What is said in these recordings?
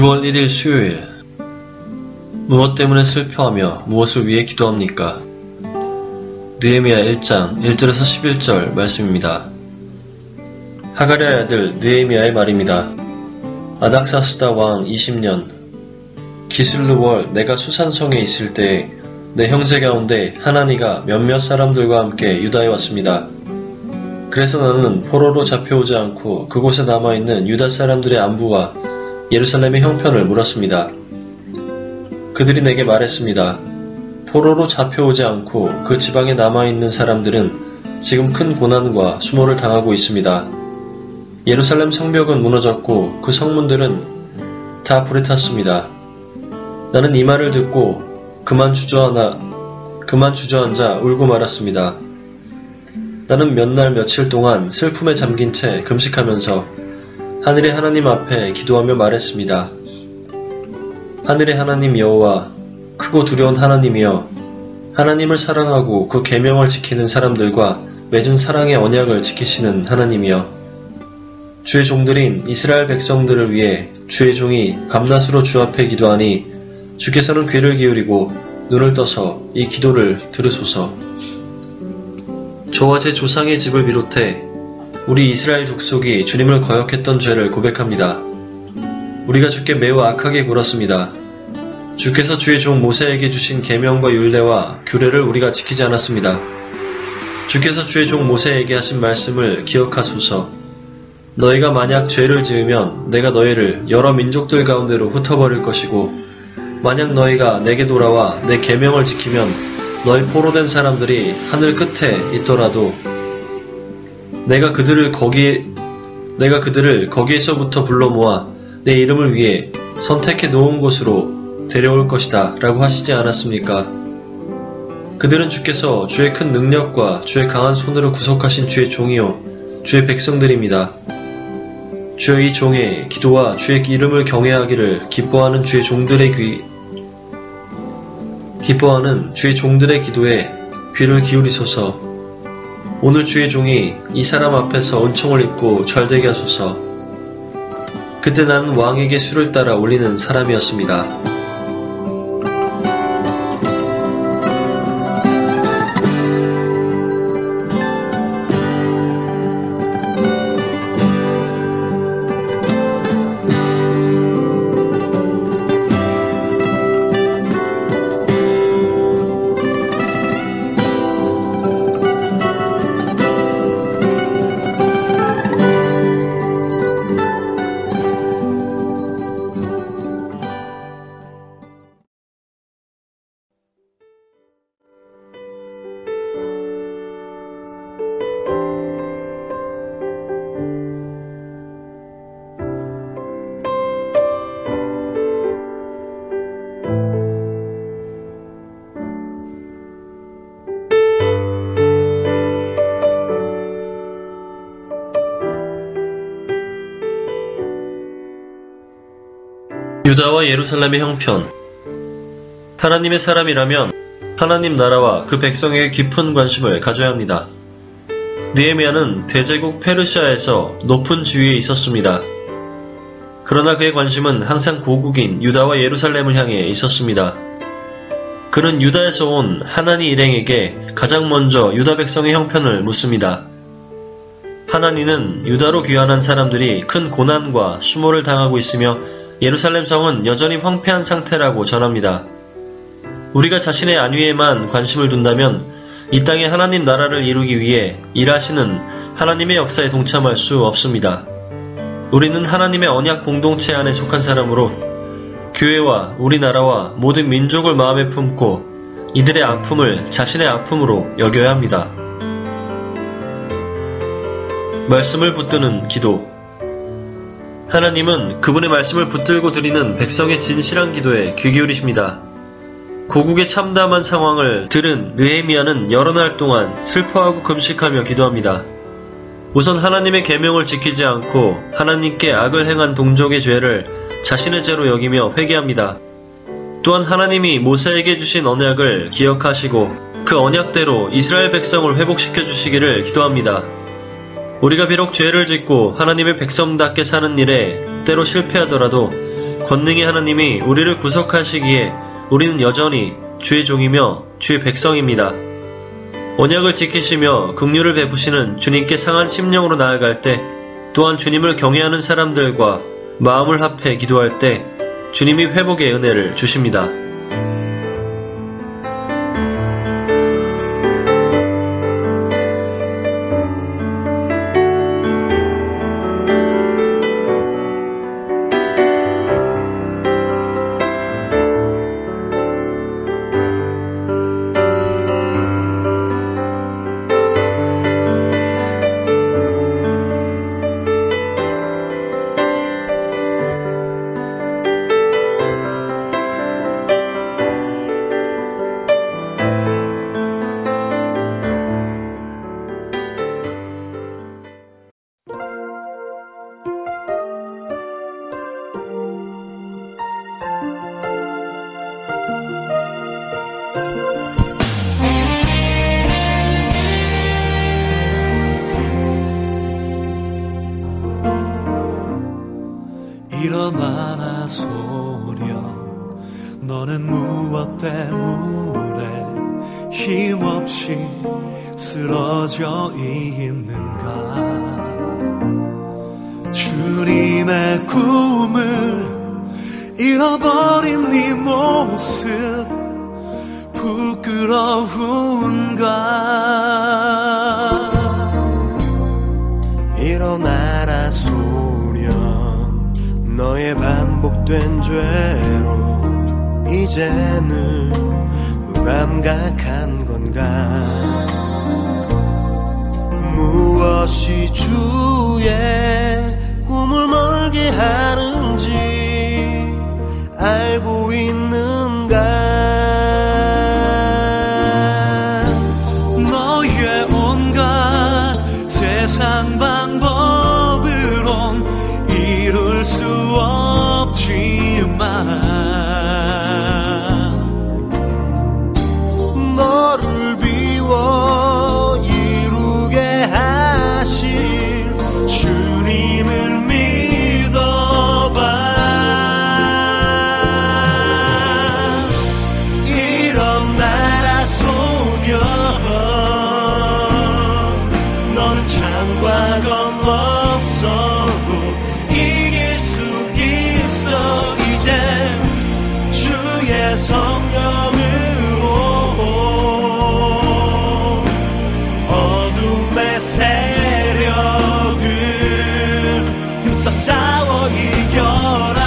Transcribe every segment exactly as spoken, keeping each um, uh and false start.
유월 일일 수요일. 무엇 때문에 슬퍼하며 무엇을 위해 기도합니까? 느헤미야 일 장 일 절에서 십일 절 말씀입니다. 하가랴의 아들 느헤미야의 말입니다. 아닥사스다 왕 이십 년 기슬루월 내가 수산성에 있을 때에 내 형제 가운데 하나니가 몇몇 사람들과 함께 유다에 왔습니다. 그래서 나는 포로로 잡혀오지 않고 그곳에 남아있는 유다 사람들의 안부와 예루살렘의 형편을 물었습니다. 그들이 내게 말했습니다. 포로로 잡혀오지 않고 그 지방에 남아있는 사람들은 지금 큰 고난과 수모를 당하고 있습니다. 예루살렘 성벽은 무너졌고 그 성문들은 다 불에 탔습니다. 나는 이 말을 듣고 그만 주저하나, 그만 주저앉아 울고 말았습니다. 나는 몇 날 며칠 동안 슬픔에 잠긴 채 금식하면서 하늘의 하나님 앞에 기도하며 말했습니다. 하늘의 하나님 여호와, 크고 두려운 하나님이여, 하나님을 사랑하고 그 계명을 지키는 사람들과 맺은 사랑의 언약을 지키시는 하나님이여, 주의 종들인 이스라엘 백성들을 위해 주의 종이 밤낮으로 주 앞에 기도하니 주께서는 귀를 기울이고 눈을 떠서 이 기도를 들으소서. 저와 제 조상의 집을 비롯해 우리 이스라엘 족속이 주님을 거역했던 죄를 고백합니다. 우리가 주께 매우 악하게 굴었습니다. 주께서 주의 종 모세에게 주신 계명과 율례와 규례를 우리가 지키지 않았습니다. 주께서 주의 종 모세에게 하신 말씀을 기억하소서. 너희가 만약 죄를 지으면 내가 너희를 여러 민족들 가운데로 흩어버릴 것이고 만약 너희가 내게 돌아와 내 계명을 지키면 너희 포로된 사람들이 하늘 끝에 있더라도 내가 그들을 거기 내가 그들을 거기에서부터 불러 모아 내 이름을 위해 선택해 놓은 곳으로 데려올 것이다 라고 하시지 않았습니까? 그들은 주께서 주의 큰 능력과 주의 강한 손으로 구속하신 주의 종이요 주의 백성들입니다. 주여 이 종의 기도와 주의 이름을 경외하기를 기뻐하는 주의 종들의 귀 기뻐하는 주의 종들의 기도에 귀를 기울이소서. 오늘 주의 종이 이 사람 앞에서 은총을 입고 잘되게 하소서. 그때 나는 왕에게 수를 따라 올리는 사람이었습니다. 유다와 예루살렘의 형편. 하나님의 사람이라면 하나님 나라와 그 백성에게 깊은 관심을 가져야 합니다. 느헤미야는 대제국 페르시아에서 높은 지위에 있었습니다. 그러나 그의 관심은 항상 고국인 유다와 예루살렘을 향해 있었습니다. 그는 유다에서 온 하나니 일행에게 가장 먼저 유다 백성의 형편을 묻습니다. 하나니는 유다로 귀환한 사람들이 큰 고난과 수모를 당하고 있으며 예루살렘 성은 여전히 황폐한 상태라고 전합니다. 우리가 자신의 안위에만 관심을 둔다면 이 땅에 하나님 나라를 이루기 위해 일하시는 하나님의 역사에 동참할 수 없습니다. 우리는 하나님의 언약 공동체 안에 속한 사람으로 교회와 우리나라와 모든 민족을 마음에 품고 이들의 아픔을 자신의 아픔으로 여겨야 합니다. 말씀을 붙드는 기도. 하나님은 그분의 말씀을 붙들고 드리는 백성의 진실한 기도에 귀 기울이십니다. 고국의 참담한 상황을 들은 느헤미야는 여러 날 동안 슬퍼하고 금식하며 기도합니다. 우선 하나님의 계명을 지키지 않고 하나님께 악을 행한 동족의 죄를 자신의 죄로 여기며 회개합니다. 또한 하나님이 모세에게 주신 언약을 기억하시고 그 언약대로 이스라엘 백성을 회복시켜 주시기를 기도합니다. 우리가 비록 죄를 짓고 하나님의 백성답게 사는 일에 때로 실패하더라도 권능의 하나님이 우리를 구속하시기에 우리는 여전히 주의 종이며 주의 백성입니다. 언약을 지키시며 긍휼을 베푸시는 주님께 상한 심령으로 나아갈 때, 또한 주님을 경외하는 사람들과 마음을 합해 기도할 때 주님이 회복의 은혜를 주십니다. 일어나라 소려, 너는 무엇 때문에 힘없이 쓰러져 있는가. 주님의 꿈을 잃어버린 네 모습 부끄러운가. 일어나라 소려, 너의 반복된 죄로 이제는 무감각한 건가. 무엇이 주의 꿈을 멀게 하는지 알고 있는가. 너의 온갖 세상 방법으론 이룰 수 없지만 너를 비워 이루게 하실 주님을 믿어봐. 일어나라 소녀, 너는 창과 검 없어도 이길 수 있어. 이제 주의 성령으로 어둠의 세력을 힘써 싸워 이겨라.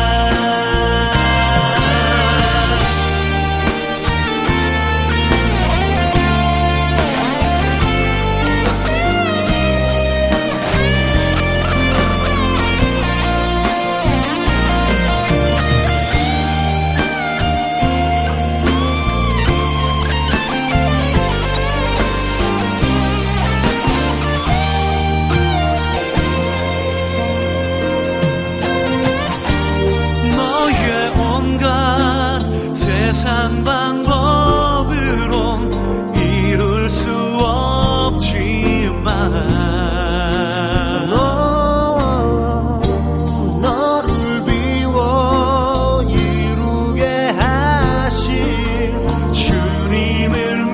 세상 방법으론 이룰 수 없지만 너, 너를 비워 이루게 하실 주님을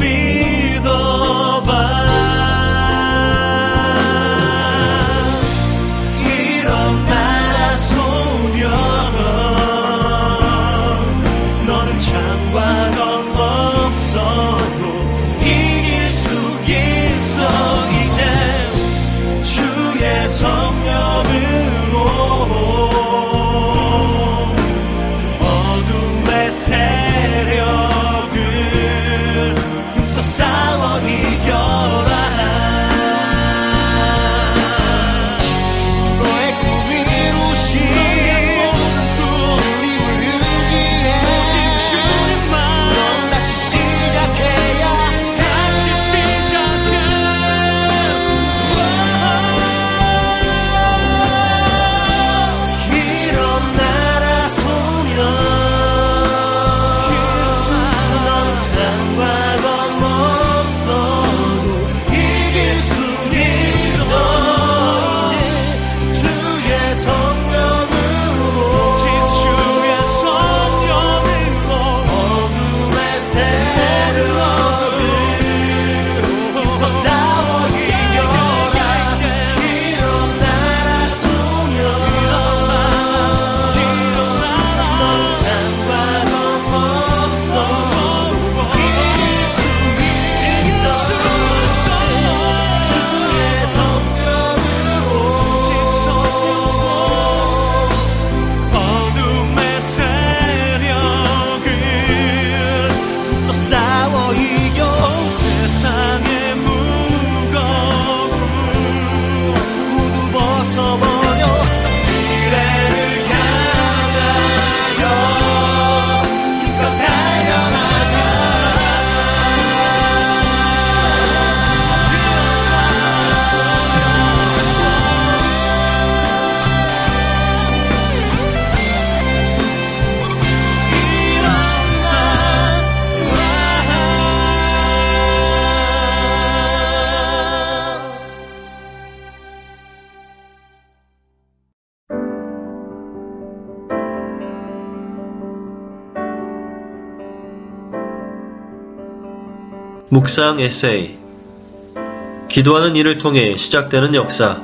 믿어봐. 일어나라 소녀, 창과 묵상 에세이. 기도하는 일을 통해 시작되는 역사.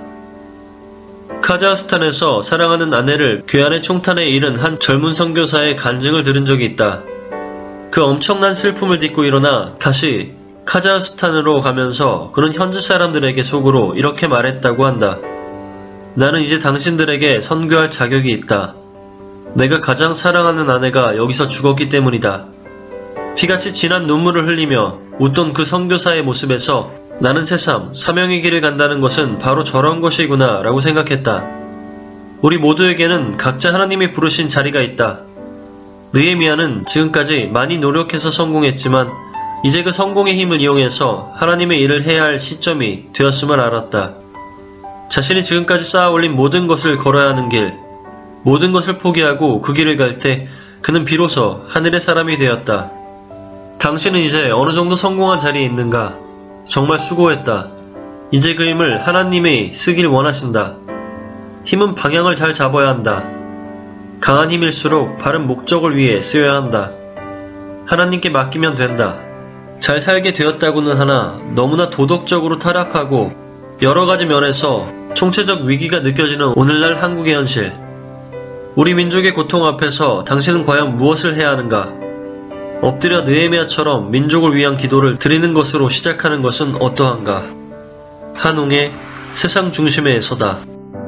카자흐스탄에서 사랑하는 아내를 괴한의 총탄에 잃은 한 젊은 선교사의 간증을 들은 적이 있다. 그 엄청난 슬픔을 딛고 일어나 다시 카자흐스탄으로 가면서 그는 현지 사람들에게 속으로 이렇게 말했다고 한다. 나는 이제 당신들에게 선교할 자격이 있다. 내가 가장 사랑하는 아내가 여기서 죽었기 때문이다. 피같이 진한 눈물을 흘리며 웃던 그 선교사의 모습에서 나는 새삼 사명의 길을 간다는 것은 바로 저런 것이구나 라고 생각했다. 우리 모두에게는 각자 하나님이 부르신 자리가 있다. 느헤미야는 지금까지 많이 노력해서 성공했지만 이제 그 성공의 힘을 이용해서 하나님의 일을 해야 할 시점이 되었음을 알았다. 자신이 지금까지 쌓아올린 모든 것을 걸어야 하는 길, 모든 것을 포기하고 그 길을 갈 때 그는 비로소 하늘의 사람이 되었다. 당신은 이제 어느 정도 성공한 자리에 있는가? 정말 수고했다. 이제 그 힘을 하나님이 쓰길 원하신다. 힘은 방향을 잘 잡아야 한다. 강한 힘일수록 바른 목적을 위해 쓰여야 한다. 하나님께 맡기면 된다. 잘 살게 되었다고는 하나 너무나 도덕적으로 타락하고 여러 가지 면에서 총체적 위기가 느껴지는 오늘날 한국의 현실. 우리 민족의 고통 앞에서 당신은 과연 무엇을 해야 하는가? 엎드려 느헤미야처럼 민족을 위한 기도를 드리는 것으로 시작하는 것은 어떠한가? 한웅의 세상 중심에 서다.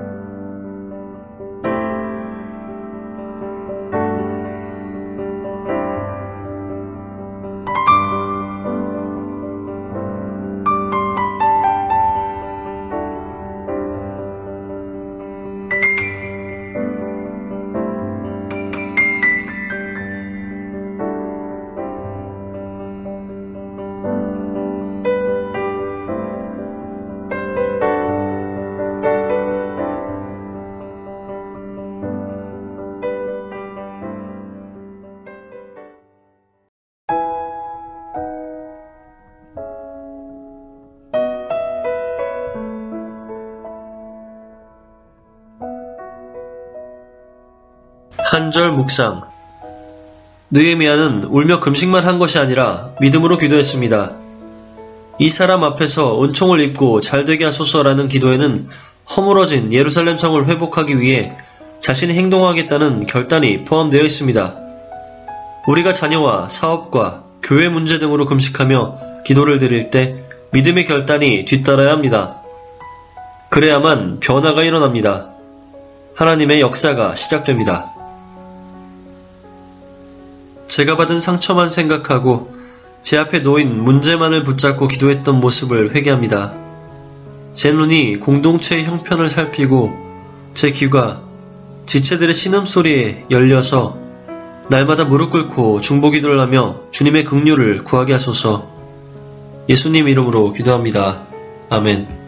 한절 묵상. 느헤미야는 울며 금식만 한 것이 아니라 믿음으로 기도했습니다. 이 사람 앞에서 은총을 입고 잘되게 하소서라는 기도에는 허물어진 예루살렘 성을 회복하기 위해 자신이 행동하겠다는 결단이 포함되어 있습니다. 우리가 자녀와 사업과 교회 문제 등으로 금식하며 기도를 드릴 때 믿음의 결단이 뒤따라야 합니다. 그래야만 변화가 일어납니다. 하나님의 역사가 시작됩니다. 제가 받은 상처만 생각하고 제 앞에 놓인 문제만을 붙잡고 기도했던 모습을 회개합니다. 제 눈이 공동체의 형편을 살피고 제 귀가 지체들의 신음소리에 열려서 날마다 무릎 꿇고 중보기도를 하며 주님의 긍휼을 구하게 하소서. 예수님 이름으로 기도합니다. 아멘.